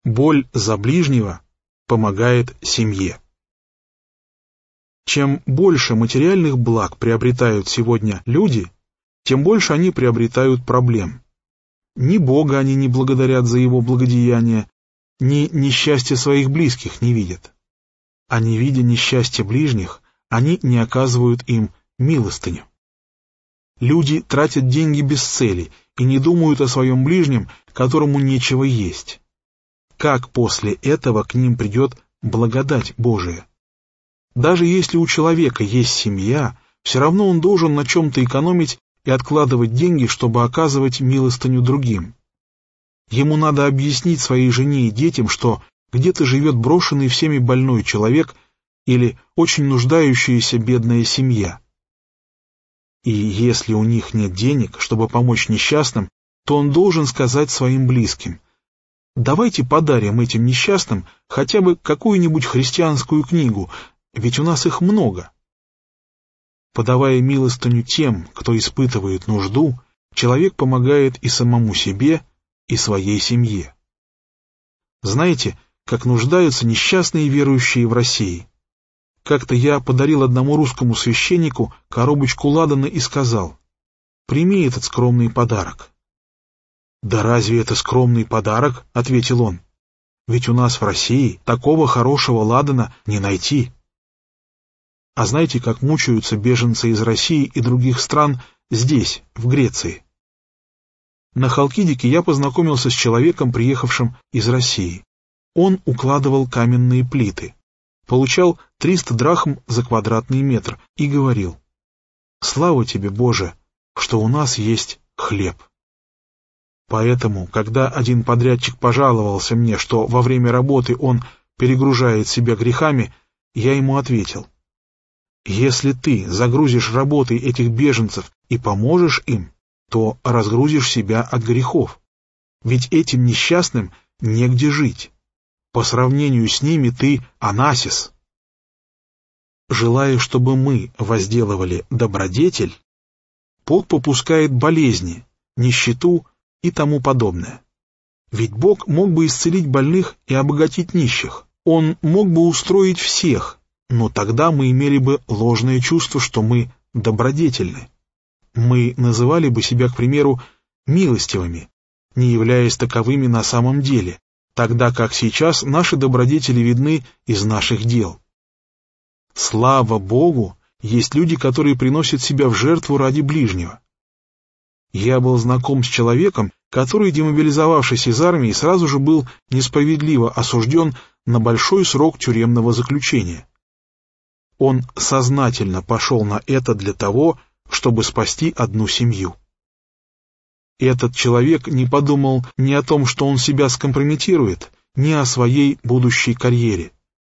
Боль за ближнего помогает семье. Чем больше материальных благ приобретают сегодня люди, тем больше они приобретают проблем. Ни Бога они не благодарят за Его благодеяния, ни несчастья своих близких не видят. А не видя несчастья ближних, они не оказывают им милостыню. Люди тратят деньги без цели и не думают о своем ближнем, которому нечего есть. Как после этого к ним придет благодать Божия? Даже если у человека есть семья, все равно он должен на чем-то экономить и откладывать деньги, чтобы оказывать милостыню другим. Ему надо объяснить своей жене и детям, что где-то живет брошенный всеми больной человек или очень нуждающаяся бедная семья. И если у них нет денег, чтобы помочь несчастным, то он должен сказать своим близким: давайте подарим этим несчастным хотя бы какую-нибудь христианскую книгу, ведь у нас их много. Подавая милостыню тем, кто испытывает нужду, человек помогает и самому себе, и своей семье. Знаете, как нуждаются несчастные верующие в России? Как-то я подарил одному русскому священнику коробочку ладана и сказал: прими этот скромный подарок. «Да разве это скромный подарок?» — ответил он. «Ведь у нас в России такого хорошего ладана не найти». А знаете, как мучаются беженцы из России и других стран здесь, в Греции? На Халкидике я познакомился с человеком, приехавшим из России. Он укладывал каменные плиты, получал 300 драхм за квадратный метр и говорил: «Слава тебе, Боже, что у нас есть хлеб». Поэтому, когда один подрядчик пожаловался мне, что во время работы он перегружает себя грехами, я ему ответил: если ты загрузишь работой этих беженцев и поможешь им, то разгрузишь себя от грехов. Ведь этим несчастным негде жить. По сравнению с ними ты Анасис. Желая, чтобы мы возделывали добродетель, Бог попускает болезни, нищету и тому подобное. Ведь Бог мог бы исцелить больных и обогатить нищих. Он мог бы устроить всех, но тогда мы имели бы ложное чувство, что мы добродетельны. Мы называли бы себя, к примеру, милостивыми, не являясь таковыми на самом деле, тогда как сейчас наши добродетели видны из наших дел. Слава Богу, есть люди, которые приносят себя в жертву ради ближнего. Я был знаком с человеком, который, демобилизовавшись из армии, сразу же был несправедливо осужден на большой срок тюремного заключения. Он сознательно пошел на это для того, чтобы спасти одну семью. Этот человек не подумал ни о том, что он себя скомпрометирует, ни о своей будущей карьере.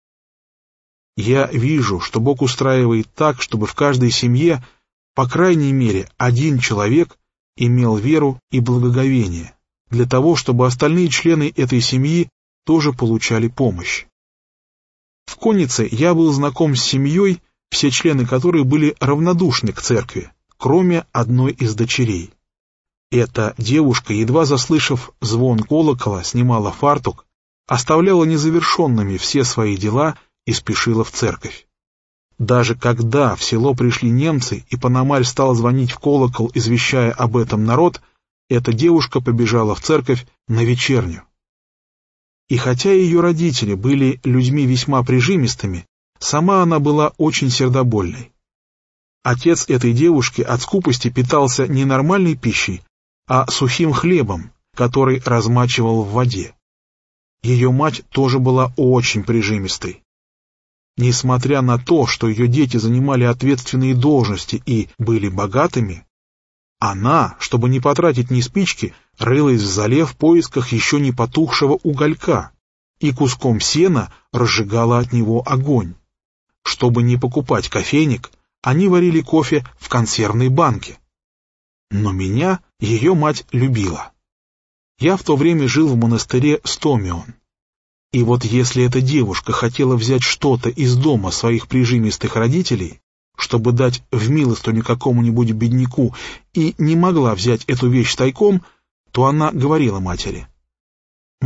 Я вижу, что Бог устраивает так, чтобы в каждой семье, по крайней мере, один человек имел веру и благоговение, для того, чтобы остальные члены этой семьи тоже получали помощь. В Коннице я был знаком с семьей, все члены которой были равнодушны к церкви, кроме одной из дочерей. Эта девушка, едва заслышав звон колокола, снимала фартук, оставляла незавершенными все свои дела и спешила в церковь. Даже когда в село пришли немцы и Пономарь стал звонить в колокол, извещая об этом народ, эта девушка побежала в церковь на вечерню. И хотя ее родители были людьми весьма прижимистыми, сама она была очень сердобольной. Отец этой девушки от скупости питался не нормальной пищей, а сухим хлебом, который размачивал в воде. Ее мать тоже была очень прижимистой. Несмотря на то, что ее дети занимали ответственные должности и были богатыми, она, чтобы не потратить ни спички, рылась в золе в поисках еще не потухшего уголька и куском сена разжигала от него огонь. Чтобы не покупать кофейник, они варили кофе в консервной банке. Но меня ее мать любила. Я в то время жил в монастыре Стомион. И вот если эта девушка хотела взять что-то из дома своих прижимистых родителей, чтобы дать в милостыню какому-нибудь бедняку, и не могла взять эту вещь тайком, то она говорила матери: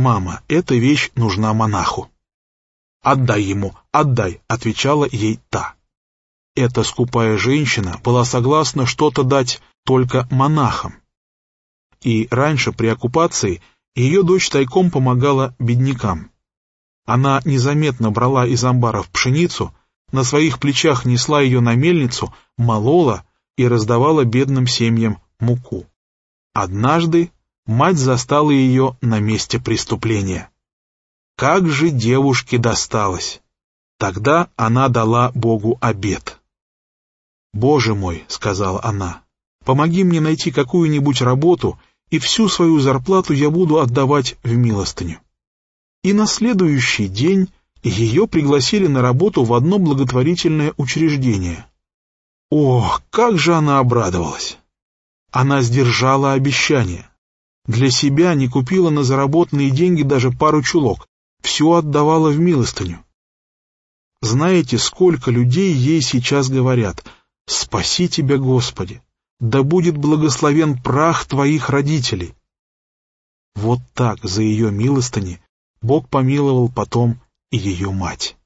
«Мама, эта вещь нужна монаху». «Отдай ему, отдай», — отвечала ей та. Эта скупая женщина была согласна что-то дать только монахам. И раньше при оккупации ее дочь тайком помогала беднякам. Она незаметно брала из амбаров пшеницу, на своих плечах несла ее на мельницу, молола и раздавала бедным семьям муку. Однажды мать застала ее на месте преступления. Как же девушке досталось! Тогда она дала Богу обет. «Боже мой», — сказала она, — «помоги мне найти какую-нибудь работу, и всю свою зарплату я буду отдавать в милостыню». И на следующий день ее пригласили на работу в одно благотворительное учреждение. Ох, как же она обрадовалась! Она сдержала обещание. Для себя не купила на заработанные деньги даже пару чулок, все отдавала в милостыню. Знаете, сколько людей ей сейчас говорят: «Спаси тебя, Господи! Да будет благословен прах твоих родителей!» Вот так за ее милостыни Бог помиловал потом и ее мать.